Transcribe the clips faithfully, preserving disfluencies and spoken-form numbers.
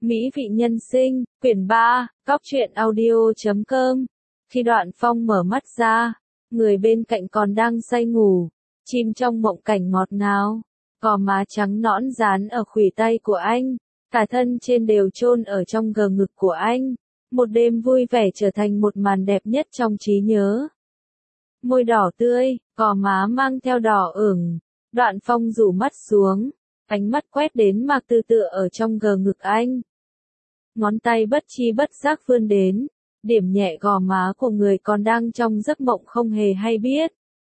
Mỹ vị nhân sinh, quyển ba, góc truyện audio chấm com. Khi Đoạn Phong mở mắt ra, người bên cạnh còn đang say ngủ, chìm trong mộng cảnh ngọt ngào, gò má trắng nõn dán ở khuỷu tay của anh, cả thân trên đều chôn ở trong gờ ngực của anh. Một đêm vui vẻ trở thành một màn đẹp nhất trong trí nhớ. Môi đỏ tươi, gò má mang theo đỏ ửng, Đoạn Phong rủ mắt xuống, ánh mắt quét đến Mạc Từ tựa ở trong gờ ngực anh. Ngón tay bất chi bất giác vươn đến, điểm nhẹ gò má của người còn đang trong giấc mộng không hề hay biết.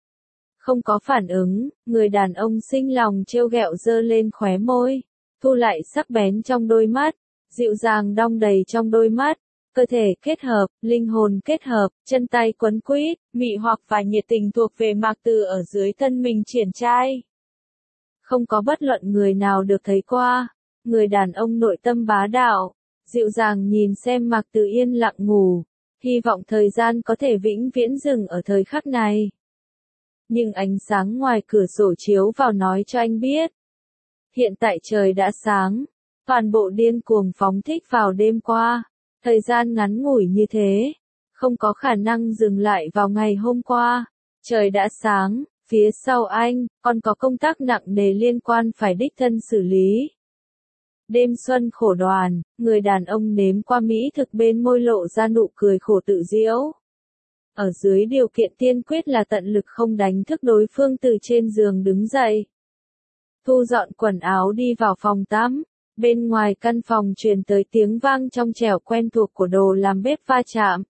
Không có phản ứng, người đàn ông xinh lòng trêu ghẹo giơ lên khóe môi, thu lại sắc bén trong đôi mắt, dịu dàng đong đầy trong đôi mắt. Cơ thể kết hợp, linh hồn kết hợp, chân tay quấn quýt, mị hoặc và nhiệt tình thuộc về Mạc Từ ở dưới thân mình triển trai. Không có bất luận người nào được thấy qua, người đàn ông nội tâm bá đạo, dịu dàng nhìn xem Mạc Từ yên lặng ngủ, hy vọng thời gian có thể vĩnh viễn dừng ở thời khắc này. Nhưng ánh sáng ngoài cửa sổ chiếu vào nói cho anh biết. Hiện tại trời đã sáng, toàn bộ điên cuồng phóng thích vào đêm qua. Thời gian ngắn ngủi như thế, không có khả năng dừng lại vào ngày hôm qua. Trời đã sáng, phía sau anh, còn có công tác nặng nề liên quan phải đích thân xử lý. Đêm xuân khổ đoàn, người đàn ông nếm qua mỹ thực bên môi lộ ra nụ cười khổ tự giễu. Ở dưới điều kiện tiên quyết là tận lực không đánh thức đối phương từ trên giường đứng dậy. Thu dọn quần áo đi vào phòng tắm. Bên ngoài căn phòng truyền tới tiếng vang trong trẻo quen thuộc của đồ làm bếp va chạm.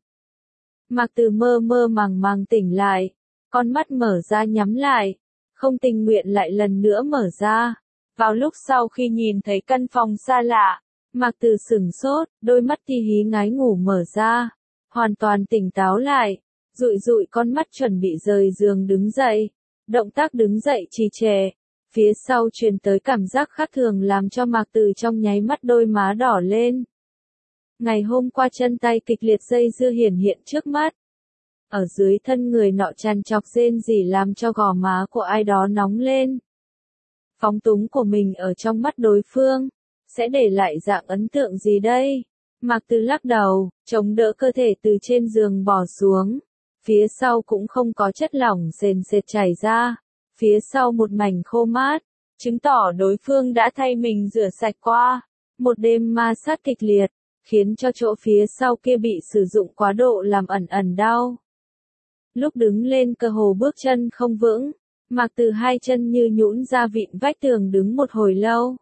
Mạc Từ mơ mơ màng màng tỉnh lại, con mắt mở ra nhắm lại, không tình nguyện lại lần nữa mở ra. Vào lúc sau khi nhìn thấy căn phòng xa lạ, Mạc Từ sửng sốt, đôi mắt ti hí ngái ngủ mở ra, hoàn toàn tỉnh táo lại, dụi dụi con mắt chuẩn bị rời giường đứng dậy, động tác đứng dậy trì trệ. Phía sau truyền tới cảm giác khác thường làm cho Mạc Từ trong nháy mắt đôi má đỏ lên. Ngày hôm qua chân tay kịch liệt dây dưa hiển hiện trước mắt. Ở dưới thân người nọ tràn trọc rên rỉ làm cho gò má của ai đó nóng lên. Phóng túng của mình ở trong mắt đối phương, sẽ để lại dạng ấn tượng gì đây? Mạc Từ lắc đầu, chống đỡ cơ thể từ trên giường bò xuống. Phía sau cũng không có chất lỏng sền sệt chảy ra. Phía sau một mảnh khô mát, chứng tỏ đối phương đã thay mình rửa sạch qua. Một đêm ma sát kịch liệt, khiến cho chỗ phía sau kia bị sử dụng quá độ làm ẩn ẩn đau. Lúc đứng lên cơ hồ bước chân không vững, Mạc Từ hai chân như nhũn ra vịn vách tường đứng một hồi lâu.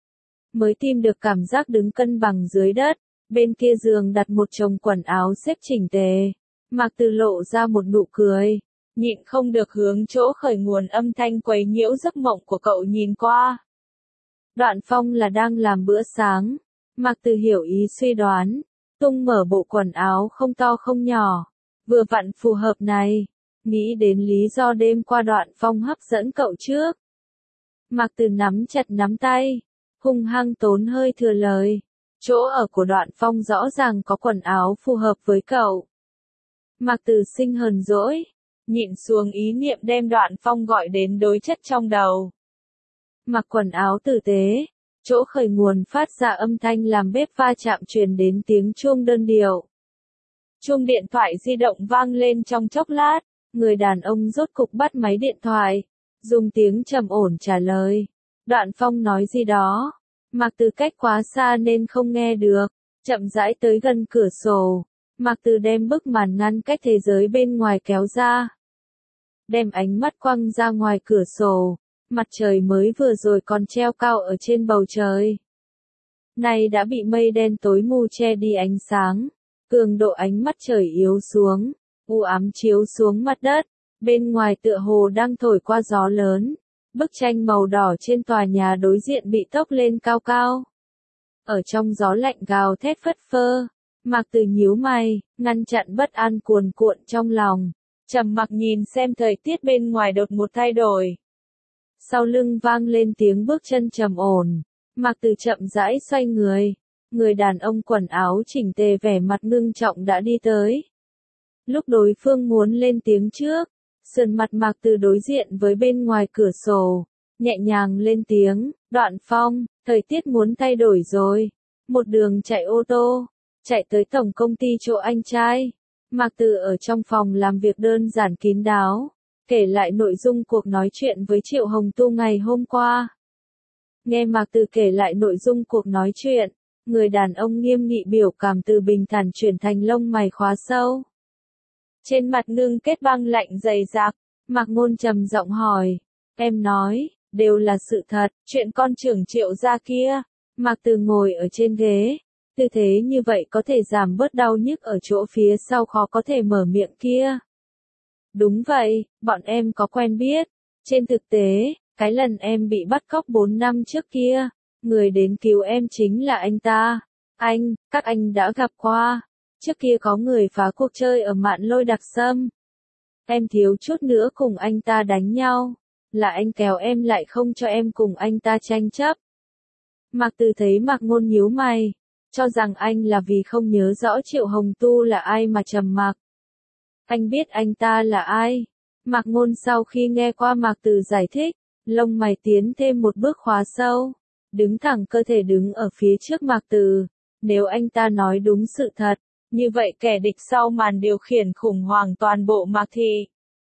Mới tìm được cảm giác đứng cân bằng dưới đất, bên kia giường đặt một chồng quần áo xếp chỉnh tề. Mạc Từ lộ ra một nụ cười. Nhịn không được hướng chỗ khởi nguồn âm thanh quấy nhiễu giấc mộng của cậu nhìn qua. Đoạn Phong là đang làm bữa sáng. Mạc Từ hiểu ý suy đoán, tung mở bộ quần áo không to không nhỏ, vừa vặn phù hợp này, nghĩ đến lý do đêm qua Đoạn Phong hấp dẫn cậu trước. Mạc Từ nắm chặt nắm tay, hung hăng tốn hơi thừa lời, chỗ ở của Đoạn Phong rõ ràng có quần áo phù hợp với cậu. Mạc Từ sinh hờn dỗi. Nhịn xuống ý niệm đem Đoạn Phong gọi đến đối chất trong đầu. Mặc quần áo tử tế, chỗ khởi nguồn phát ra âm thanh làm bếp va chạm truyền đến tiếng chuông đơn điệu. Chuông điện thoại di động vang lên trong chốc lát, người đàn ông rốt cục bắt máy điện thoại, dùng tiếng trầm ổn trả lời. Đoạn Phong nói gì đó, Mạc Từ cách quá xa nên không nghe được, chậm rãi tới gần cửa sổ. Mạc Từ đem bức màn ngăn cách thế giới bên ngoài kéo ra. Đem ánh mắt quăng ra ngoài cửa sổ, mặt trời mới vừa rồi còn treo cao ở trên bầu trời. Nay đã bị mây đen tối mù che đi ánh sáng, cường độ ánh mắt trời yếu xuống, u ám chiếu xuống mặt đất, bên ngoài tựa hồ đang thổi qua gió lớn. Bức tranh màu đỏ trên tòa nhà đối diện bị tốc lên cao cao. Ở trong gió lạnh gào thét phất phơ, Mạc Từ nhíu mày, ngăn chặn bất an cuồn cuộn trong lòng. Trầm mặc nhìn xem thời tiết bên ngoài đột một thay đổi. Sau lưng vang lên tiếng bước chân trầm ổn. Mạc Từ chậm rãi xoay người. Người đàn ông quần áo chỉnh tề vẻ mặt ngưng trọng đã đi tới. Lúc đối phương muốn lên tiếng trước, sườn mặt Mạc Từ đối diện với bên ngoài cửa sổ, nhẹ nhàng lên tiếng, Đoạn Phong, thời tiết muốn thay đổi rồi. một đường chạy ô tô, chạy tới tổng công ty chỗ anh trai. Mạc Từ ở trong phòng làm việc đơn giản kín đáo, kể lại nội dung cuộc nói chuyện với Triệu Hồng Tu ngày hôm qua. Nghe Mạc Từ kể lại nội dung cuộc nói chuyện, người đàn ông nghiêm nghị biểu cảm từ bình thản chuyển thành lông mày khóa sâu. Trên mặt ngưng kết băng lạnh dày dặc, Mạc Ngôn trầm giọng hỏi, em nói, đều là sự thật, chuyện con trưởng Triệu gia kia. Mạc Từ ngồi ở trên ghế, tư thế như vậy có thể giảm bớt đau nhức ở chỗ phía sau khó có thể mở miệng kia. Đúng vậy, bọn em có quen biết. Trên thực tế, cái lần em bị bắt cóc bốn năm trước kia, người đến cứu em chính là anh ta. Anh, các anh đã gặp qua. Trước kia có người phá cuộc chơi ở Mạn Lôi Đặc Sâm. Em thiếu chút nữa cùng anh ta đánh nhau. Là anh kéo em lại không cho em cùng anh ta tranh chấp. Mạc Từ thấy Mạc Ngôn nhíu mày, cho rằng anh là vì không nhớ rõ Triệu Hồng Tu là ai mà trầm mặc. Anh biết anh ta là ai? Mạc Ngôn sau khi nghe qua Mạc Từ giải thích, lông mày tiến thêm một bước khóa sâu, đứng thẳng cơ thể đứng ở phía trước Mạc Từ. Nếu anh ta nói đúng sự thật, như vậy kẻ địch sau màn điều khiển khủng hoảng toàn bộ Mạc Thị.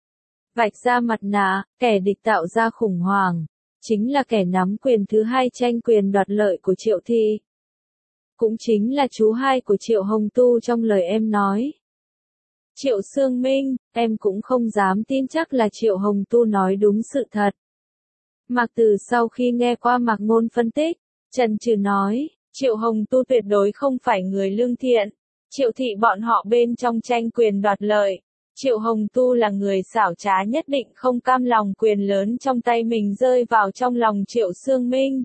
Vạch ra mặt nạ, kẻ địch tạo ra khủng hoảng, chính là kẻ nắm quyền thứ hai tranh quyền đoạt lợi của Triệu Thị. Cũng chính là chú hai của Triệu Hồng Tu trong lời em nói. Triệu Sương Minh, em cũng không dám tin chắc là Triệu Hồng Tu nói đúng sự thật. Mạc Từ sau khi nghe qua Mạc Ngôn phân tích, chần chừ nói, Triệu Hồng Tu tuyệt đối không phải người lương thiện. Triệu Thị bọn họ bên trong tranh quyền đoạt lợi. Triệu Hồng Tu là người xảo trá nhất định không cam lòng quyền lớn trong tay mình rơi vào trong lòng Triệu Sương Minh.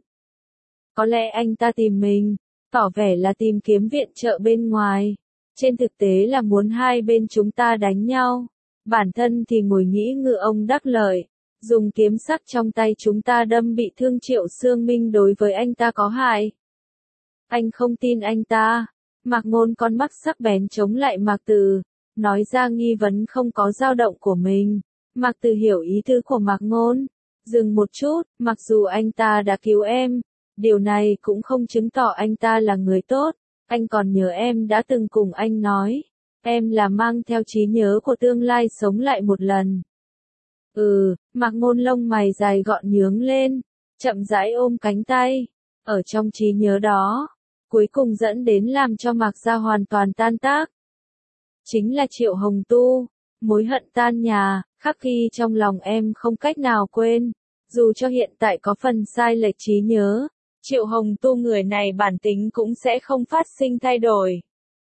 Có lẽ anh ta tìm mình, tỏ vẻ là tìm kiếm viện trợ bên ngoài. Trên thực tế là muốn hai bên chúng ta đánh nhau. Bản thân thì ngồi nghĩ ngư ông đắc lợi. Dùng kiếm sắc trong tay chúng ta đâm bị thương Triệu Sương Minh đối với anh ta có hại. Anh không tin anh ta. Mạc Ngôn con mắt sắc bén chống lại Mạc Từ, nói ra nghi vấn không có dao động của mình. Mạc Từ hiểu ý tứ của Mạc Ngôn. Dừng một chút, mặc dù anh ta đã cứu em, điều này cũng không chứng tỏ anh ta là người tốt. Anh còn nhớ em đã từng cùng anh nói, em là mang theo trí nhớ của tương lai sống lại một lần. Ừ, Mạc Ngôn lông mày dài gọn nhướng lên, chậm rãi ôm cánh tay. Ở trong trí nhớ đó, cuối cùng dẫn đến làm cho Mạc gia hoàn toàn tan tác. Chính là Triệu Hồng Tu, mối hận tan nhà, khắc ghi trong lòng em không cách nào quên. Dù cho hiện tại có phần sai lệch trí nhớ, Triệu Hồng Tu người này bản tính cũng sẽ không phát sinh thay đổi.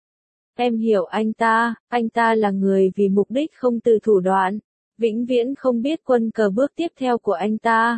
Em hiểu anh ta, anh ta là người vì mục đích không từ thủ đoạn, vĩnh viễn không biết quân cờ bước tiếp theo của anh ta.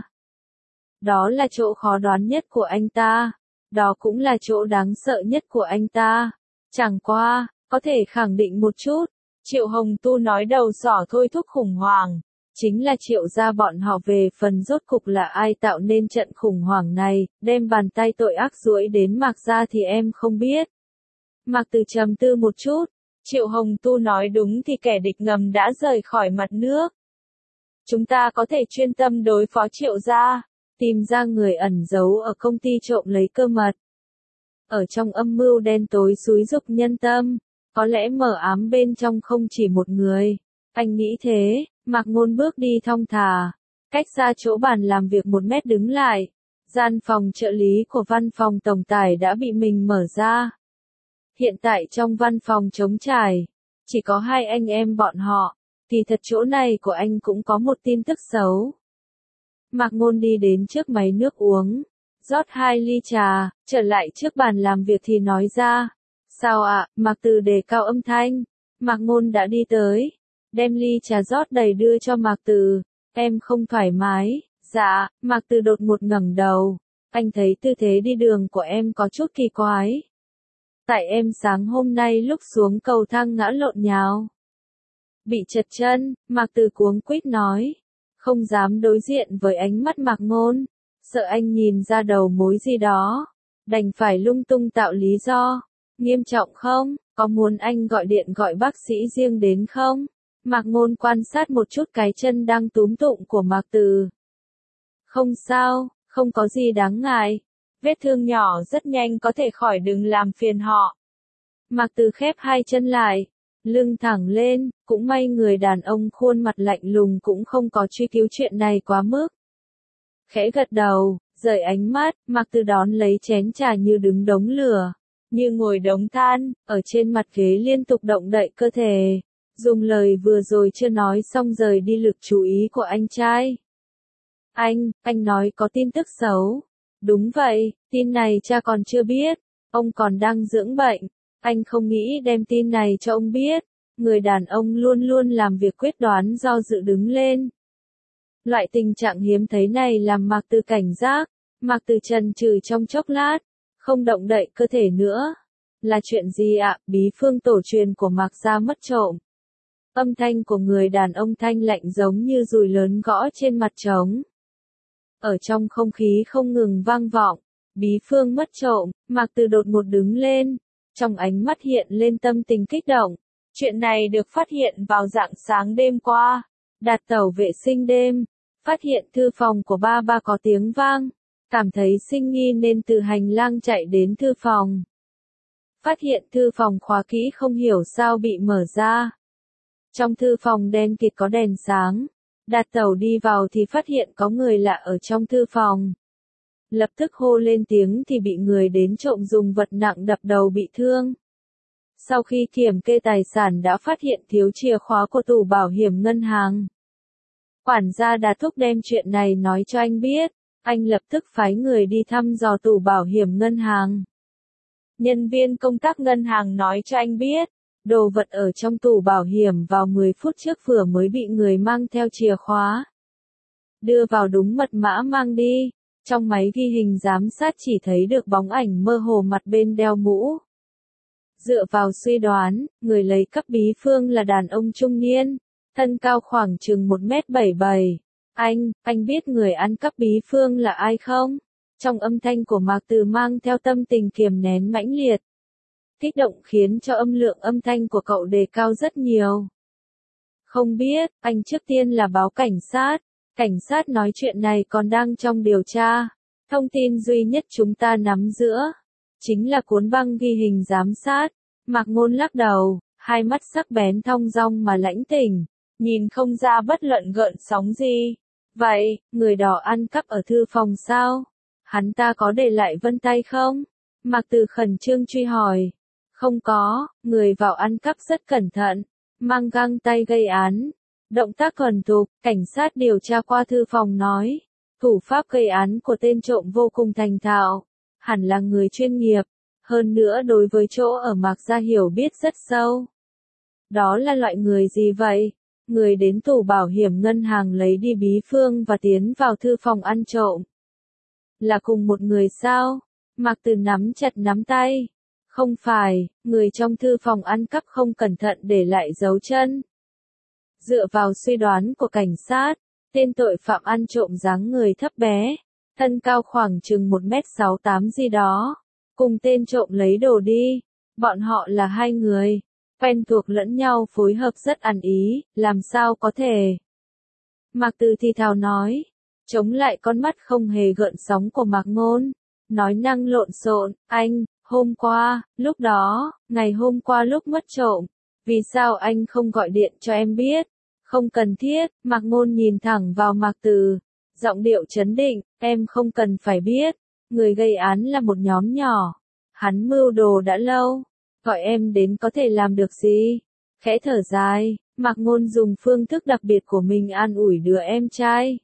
Đó là chỗ khó đoán nhất của anh ta, đó cũng là chỗ đáng sợ nhất của anh ta. Chẳng qua, có thể khẳng định một chút, Triệu Hồng Tu nói đầu sỏ thôi thúc khủng hoảng. Chính là Triệu gia bọn họ về phần rốt cục là ai tạo nên trận khủng hoảng này, đem bàn tay tội ác duỗi đến Mạc gia thì em không biết. Mạc Từ trầm tư một chút, Triệu Hồng Tu nói đúng thì kẻ địch ngầm đã rời khỏi mặt nước. Chúng ta có thể chuyên tâm đối phó Triệu gia, tìm ra người ẩn giấu ở công ty trộm lấy cơ mật. Ở trong âm mưu đen tối xúi dục nhân tâm, có lẽ mờ ám bên trong không chỉ một người. Anh nghĩ thế. Mạc Ngôn bước đi thong thả, cách xa chỗ bàn làm việc một mét đứng lại. Gian phòng trợ lý của văn phòng tổng tài đã bị mình mở ra. Hiện tại trong văn phòng trống trải, chỉ có hai anh em bọn họ, thì thật chỗ này của anh cũng có một tin tức xấu. Mạc Ngôn đi đến trước máy nước uống, rót hai ly trà, trở lại trước bàn làm việc thì nói ra. Sao ạ? À? Mạc Từ đề cao âm thanh. Mạc Ngôn đã đi tới, đem ly trà rót đầy đưa cho Mạc Từ. Em không thoải mái. Dạ. Mạc Từ đột ngột ngẩng đầu. Anh thấy tư thế đi đường của em có chút kỳ quái. Tại em sáng hôm nay lúc xuống cầu thang ngã lộn nhào, bị trật chân. Mạc Từ cuống quýt nói, không dám đối diện với ánh mắt Mạc Ngôn, sợ anh nhìn ra đầu mối gì đó, đành phải lung tung tạo lý do. Nghiêm trọng không? Có muốn anh gọi điện gọi bác sĩ riêng đến không? Mạc Ngôn quan sát một chút cái chân đang túm tụng của Mạc Từ. Không sao, không có gì đáng ngại. vết thương nhỏ rất nhanh có thể khỏi, đừng làm phiền họ. Mạc Từ khép hai chân lại, lưng thẳng lên, cũng may người đàn ông khuôn mặt lạnh lùng cũng không có truy cứu chuyện này quá mức. Khẽ gật đầu, rời ánh mắt, Mạc Từ đón lấy chén trà như đứng đống lửa, như ngồi đống than, ở trên mặt ghế liên tục động đậy cơ thể, dùng lời vừa rồi chưa nói xong rời đi lực chú ý của anh trai. Anh, anh nói có tin tức xấu. Đúng vậy, tin này cha còn chưa biết, ông còn đang dưỡng bệnh, anh không nghĩ đem tin này cho ông biết. Người đàn ông luôn luôn làm việc quyết đoán do dự đứng lên. Loại tình trạng hiếm thấy này làm Mạc Từ cảnh giác, Mạc Từ chần chừ trong chốc lát, không động đậy cơ thể nữa. Là chuyện gì ạ? Bí phương tổ truyền của Mạc gia mất trộm. Âm thanh của người đàn ông thanh lạnh giống như dùi lớn gõ trên mặt trống. Ở trong không khí không ngừng vang vọng, bí phương mất trộm, Mạc Từ đột ngột đứng lên, trong ánh mắt hiện lên tâm tình kích động. Chuyện này được phát hiện vào rạng sáng đêm qua, đặt tàu vệ sinh đêm, phát hiện thư phòng của ba ba có tiếng vang, cảm thấy sinh nghi nên từ hành lang chạy đến thư phòng. Phát hiện thư phòng khóa kỹ không hiểu sao bị mở ra. Trong thư phòng đen kịt có đèn sáng. Đạt tẩu đi vào thì phát hiện có người lạ ở trong thư phòng. Lập tức hô lên tiếng thì bị người đến trộm dùng vật nặng đập đầu bị thương. Sau khi kiểm kê tài sản đã phát hiện thiếu chìa khóa của tủ bảo hiểm ngân hàng. Quản gia Đạt thúc đem chuyện này nói cho anh biết, anh lập tức phái người đi thăm dò tủ bảo hiểm ngân hàng. Nhân viên công tác ngân hàng nói cho anh biết, đồ vật ở trong tủ bảo hiểm vào mười phút trước vừa mới bị người mang theo chìa khóa đưa vào đúng mật mã mang đi. Trong máy ghi hình giám sát chỉ thấy được bóng ảnh mơ hồ mặt bên đeo mũ. Dựa vào suy đoán, người lấy cắp bí phương là đàn ông trung niên, thân cao khoảng chừng một mét bảy mươi bảy. Anh, anh biết người ăn cắp bí phương là ai không? Trong âm thanh của Mạc Từ mang theo tâm tình kiềm nén mãnh liệt. Kích động khiến cho âm lượng âm thanh của cậu đề cao rất nhiều. Không biết, anh trước tiên là báo cảnh sát. Cảnh sát nói chuyện này còn đang trong điều tra. Thông tin duy nhất chúng ta nắm giữ chính là cuốn băng ghi hình giám sát. Mạc Ngôn lắc đầu, hai mắt sắc bén thong dong mà lãnh tỉnh, nhìn không ra bất luận gợn sóng gì. Vậy, người đó ăn cắp ở thư phòng sao? Hắn ta có để lại vân tay không? Mạc Từ khẩn trương truy hỏi. Không có, người vào ăn cắp rất cẩn thận, mang găng tay gây án. Động tác thuần thục, cảnh sát điều tra qua thư phòng nói. Thủ pháp gây án của tên trộm vô cùng thành thạo, hẳn là người chuyên nghiệp, hơn nữa đối với chỗ ở Mạc gia hiểu biết rất sâu. Đó là loại người gì vậy? Người đến tủ bảo hiểm ngân hàng lấy đi bí phương và tiến vào thư phòng ăn trộm. Là cùng một người sao? Mạc Từ nắm chặt nắm tay. Không phải, người trong thư phòng ăn cắp không cẩn thận để lại dấu chân. Dựa vào suy đoán của cảnh sát, tên tội phạm ăn trộm dáng người thấp bé, thân cao khoảng chừng một mét sáu tám gì đó, cùng tên trộm lấy đồ đi. Bọn họ là hai người, quen thuộc lẫn nhau phối hợp rất ăn ý, làm sao có thể. Mạc Từ thì thào nói, chống lại con mắt không hề gợn sóng của Mạc Ngôn, nói năng lộn xộn, anh, hôm qua, lúc đó, ngày hôm qua lúc mất trộm, vì sao anh không gọi điện cho em biết? Không cần thiết, Mạc Ngôn nhìn thẳng vào Mạc Từ, giọng điệu trấn định, em không cần phải biết, người gây án là một nhóm nhỏ, hắn mưu đồ đã lâu, gọi em đến có thể làm được gì? Khẽ thở dài, Mạc Ngôn dùng phương thức đặc biệt của mình an ủi đứa em trai.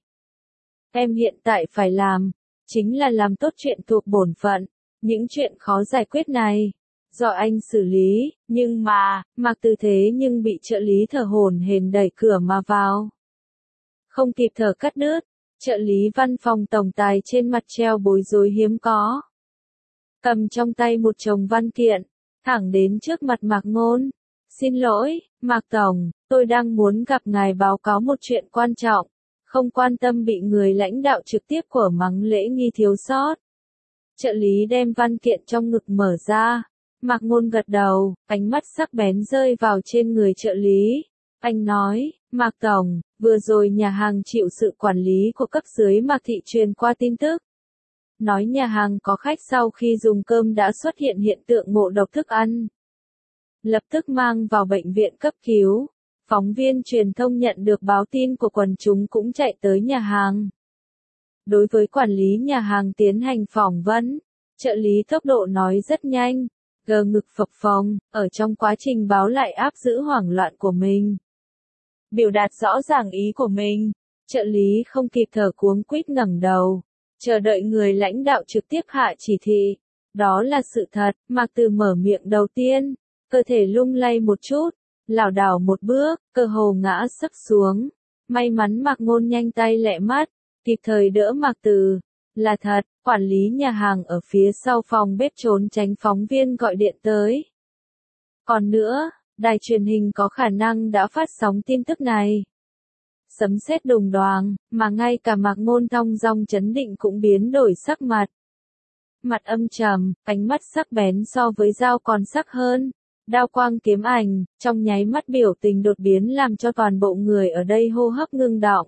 Em hiện tại phải làm, chính là làm tốt chuyện thuộc bổn phận, những chuyện khó giải quyết này, do anh xử lý, nhưng mà, Mạc Từ thế nhưng bị trợ lý thở hổn hển đẩy cửa mà vào. Không kịp thở cắt đứt, trợ lý văn phòng tổng tài trên mặt treo bối rối hiếm có. Cầm trong tay một chồng văn kiện, thẳng đến trước mặt Mạc Ngôn. Xin lỗi, Mạc Tổng, tôi đang muốn gặp ngài báo cáo một chuyện quan trọng, không quan tâm bị người lãnh đạo trực tiếp của mắng lễ nghi thiếu sót. Trợ lý đem văn kiện trong ngực mở ra. Mạc Ngôn gật đầu, ánh mắt sắc bén rơi vào trên người trợ lý. Anh nói, Mạc Tổng, vừa rồi nhà hàng chịu sự quản lý của cấp dưới Mạc Thị truyền qua tin tức. nói nhà hàng có khách sau khi dùng cơm đã xuất hiện hiện tượng ngộ độc thức ăn. Lập tức mang vào bệnh viện cấp cứu. Phóng viên truyền thông nhận được báo tin của quần chúng cũng chạy tới nhà hàng. Đối với quản lý nhà hàng tiến hành phỏng vấn, trợ lý tốc độ nói rất nhanh, gờ ngực phập phồng, ở trong quá trình báo lại áp giữ hoảng loạn của mình. Biểu đạt rõ ràng ý của mình, trợ lý không kịp thở cuống quýt ngẩng đầu, chờ đợi người lãnh đạo trực tiếp hạ chỉ thị. Đó là sự thật, Mạc Từ mở miệng đầu tiên, cơ thể lung lay một chút, lảo đảo một bước, cơ hồ ngã sấp xuống. May mắn Mạc Ngôn nhanh tay lẹ mắt, kịp thời đỡ Mạc Từ. Là thật, quản lý nhà hàng ở phía sau phòng bếp trốn tránh phóng viên gọi điện tới. Còn nữa, đài truyền hình có khả năng đã phát sóng tin tức này. Sấm sét đùng đoàng, mà ngay cả Mạc Ngôn thong dong trấn định cũng biến đổi sắc mặt. Mặt âm trầm, ánh mắt sắc bén so với dao còn sắc hơn. Đao quang kiếm ảnh, trong nháy mắt biểu tình đột biến làm cho toàn bộ người ở đây hô hấp ngưng đọng.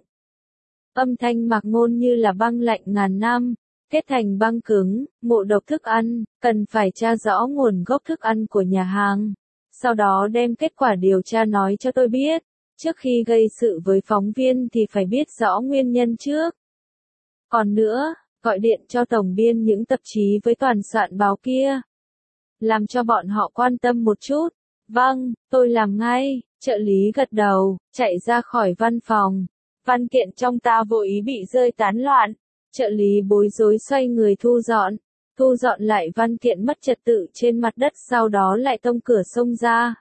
Âm thanh Mạc Ngôn như là băng lạnh ngàn năm, kết thành băng cứng, ngộ độc thức ăn, cần phải tra rõ nguồn gốc thức ăn của nhà hàng. Sau đó đem kết quả điều tra nói cho tôi biết. Trước khi gây sự với phóng viên thì phải biết rõ nguyên nhân trước. Còn nữa, gọi điện cho tổng biên những tạp chí với toàn soạn báo kia. Làm cho bọn họ quan tâm một chút. Vâng, tôi làm ngay, trợ lý gật đầu, chạy ra khỏi văn phòng. Văn kiện trong ta vô ý bị rơi tán loạn. Trợ lý bối rối xoay người thu dọn. Thu dọn lại văn kiện mất trật tự trên mặt đất sau đó lại tông cửa xông ra.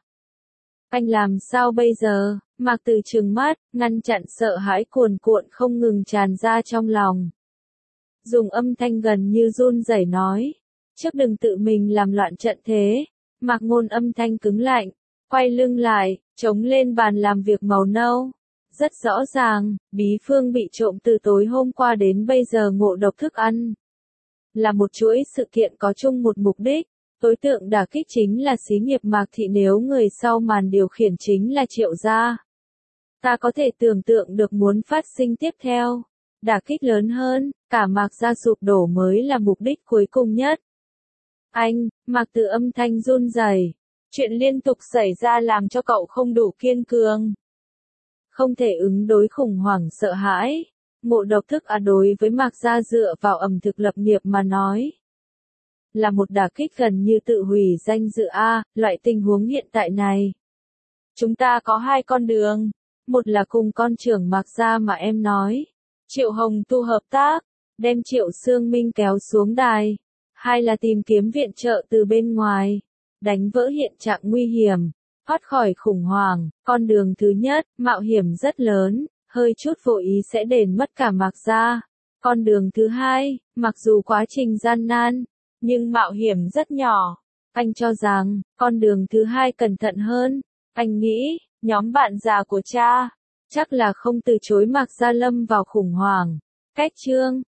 Anh làm sao bây giờ? Mạc Từ trừng mắt, ngăn chặn sợ hãi cuồn cuộn không ngừng tràn ra trong lòng. Dùng âm thanh gần như run rẩy nói. Trước đừng tự mình làm loạn trận thế. Mạc Ngôn âm thanh cứng lạnh, quay lưng lại, chống lên bàn làm việc màu nâu. Rất rõ ràng, Bí Phương bị trộm từ tối hôm qua đến bây giờ ngộ độc thức ăn. Là một chuỗi sự kiện có chung một mục đích. Đối tượng đả kích chính là xí nghiệp Mạc Thị nếu người sau màn điều khiển chính là Triệu gia. Ta có thể tưởng tượng được muốn phát sinh tiếp theo. Đả kích lớn hơn, cả Mạc gia sụp đổ mới là mục đích cuối cùng nhất. Anh, Mạc Từ âm thanh run rẩy. Chuyện liên tục xảy ra làm cho cậu không đủ kiên cường. Không thể ứng đối khủng hoảng sợ hãi. Ngộ độc thức ăn đối với Mạc gia dựa vào ẩm thực lập nghiệp mà nói. Là một đả kích gần như tự hủy danh dự A, loại tình huống hiện tại này. Chúng ta có hai con đường. Một là cùng con trưởng Mạc gia mà em nói. Triệu Hồng Tu hợp tác, đem Triệu Sương Minh kéo xuống đài. Hai là tìm kiếm viện trợ từ bên ngoài. Đánh vỡ hiện trạng nguy hiểm. Thoát khỏi khủng hoảng. Con đường thứ nhất, mạo hiểm rất lớn. Hơi chút vô ý sẽ đền mất cả Mạc gia. Con đường thứ hai, mặc dù quá trình gian nan, nhưng mạo hiểm rất nhỏ. Anh cho rằng, con đường thứ hai cẩn thận hơn. Anh nghĩ, nhóm bạn già của cha, chắc là không từ chối Mạc gia lâm vào khủng hoảng. Cách chương